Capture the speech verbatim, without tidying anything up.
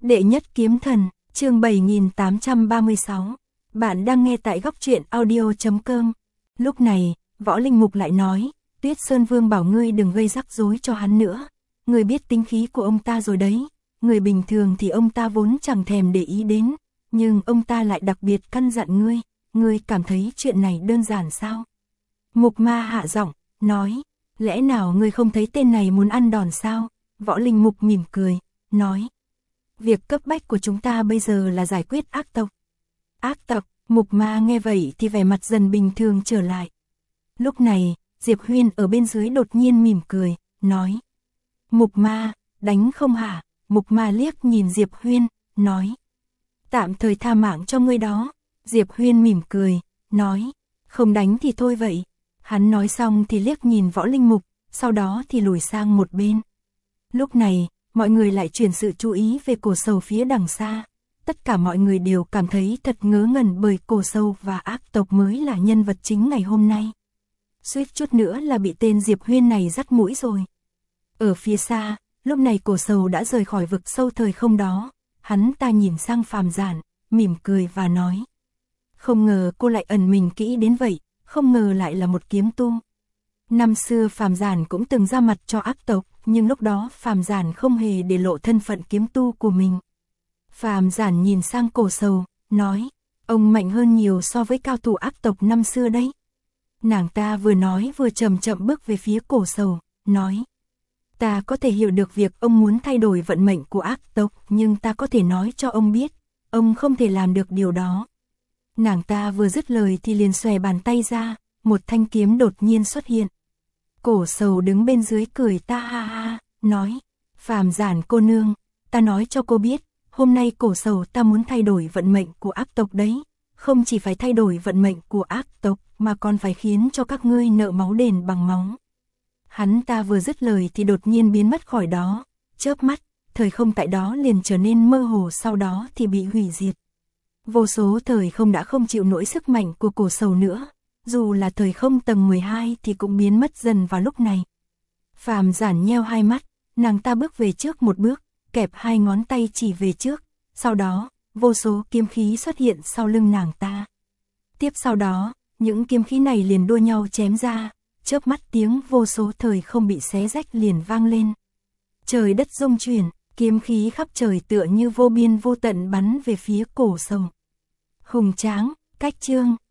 Đệ nhất kiếm thần, chương bảy nghìn tám trăm ba mươi sáu. Bạn đang nghe tại góc truyện audio chấm com. Lúc này, Võ Linh Mục lại nói, Tuyết Sơn Vương bảo ngươi đừng gây rắc rối cho hắn nữa. Ngươi biết tính khí của ông ta rồi đấy. Người bình thường thì ông ta vốn chẳng thèm để ý đến. Nhưng ông ta lại đặc biệt căn dặn ngươi. Ngươi cảm thấy chuyện này đơn giản sao? Mục Ma hạ giọng, nói, lẽ nào ngươi không thấy tên này muốn ăn đòn sao? Võ Linh Mục mỉm cười, nói, việc cấp bách của chúng ta bây giờ là giải quyết ác tộc. Ác tộc, Mục Ma nghe vậy thì vẻ mặt dần bình thường trở lại. Lúc này, Diệp Huyên ở bên dưới đột nhiên mỉm cười, nói, Mục Ma, đánh không hả? Mục Ma liếc nhìn Diệp Huyên, nói, tạm thời tha mạng cho ngươi đó. Diệp Huyên mỉm cười, nói, không đánh thì thôi vậy. Hắn nói xong thì liếc nhìn Võ Linh Mục, sau đó thì lùi sang một bên. Lúc này, mọi người lại chuyển sự chú ý về Cổ Sầu phía đằng xa. Tất cả mọi người đều cảm thấy thật ngớ ngẩn bởi Cổ Sầu và ác tộc mới là nhân vật chính ngày hôm nay. Suýt chút nữa là bị tên Diệp Huyên này dắt mũi rồi. Ở phía xa, lúc này Cổ Sầu đã rời khỏi vực sâu thời không đó. Hắn ta nhìn sang Phàm Giản, mỉm cười và nói, không ngờ cô lại ẩn mình kỹ đến vậy, không ngờ lại là một kiếm tu. Năm xưa Phàm Giản cũng từng ra mặt cho ác tộc, nhưng lúc đó Phàm Giản không hề để lộ thân phận kiếm tu của mình. Phàm Giản nhìn sang Cổ Sầu, nói, ông mạnh hơn nhiều so với cao thủ ác tộc năm xưa đấy. Nàng ta vừa nói vừa chậm chậm bước về phía Cổ Sầu, nói, ta có thể hiểu được việc ông muốn thay đổi vận mệnh của ác tộc, nhưng ta có thể nói cho ông biết, ông không thể làm được điều đó. Nàng ta vừa dứt lời thì liền xòe bàn tay ra, một thanh kiếm đột nhiên xuất hiện. Cổ Sầu đứng bên dưới cười ta ha ha, nói, Phàm Giản cô nương, ta nói cho cô biết, hôm nay Cổ Sầu ta muốn thay đổi vận mệnh của ác tộc đấy, không chỉ phải thay đổi vận mệnh của ác tộc mà còn phải khiến cho các ngươi nợ máu đền bằng máu. Hắn ta vừa dứt lời thì đột nhiên biến mất khỏi đó, chớp mắt, thời không tại đó liền trở nên mơ hồ, sau đó thì bị hủy diệt. Vô số thời không đã không chịu nổi sức mạnh của Cổ Sầu nữa. Dù là thời không tầng mười hai thì cũng biến mất dần vào lúc này. Phàm Giản nheo hai mắt, nàng ta bước về trước một bước, kẹp hai ngón tay chỉ về trước, sau đó, vô số kiếm khí xuất hiện sau lưng nàng ta. Tiếp sau đó, những kiếm khí này liền đua nhau chém ra, chớp mắt tiếng vô số thời không bị xé rách liền vang lên. Trời đất rung chuyển, kiếm khí khắp trời tựa như vô biên vô tận bắn về phía Cổ Sầu. Hùng tráng, cách chương.